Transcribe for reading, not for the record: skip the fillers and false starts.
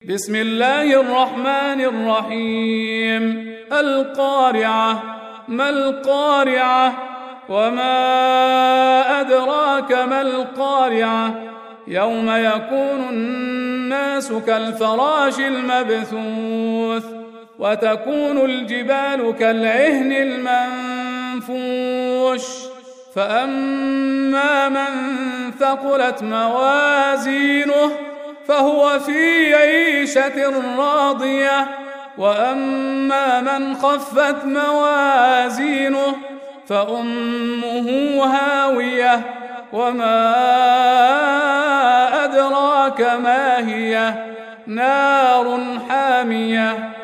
بسم الله الرحمن الرحيم. القارعة. ما القارعة؟ وما أدراك ما القارعة؟ يوم يكون الناس كالفراش المبثوث وتكون الجبال كالعهن المنفوش فأما من ثقلت موازينه فهو في عيشة راضية وأما من خفت موازينه فأمه هاوية وما أدراك ما هي نار حامية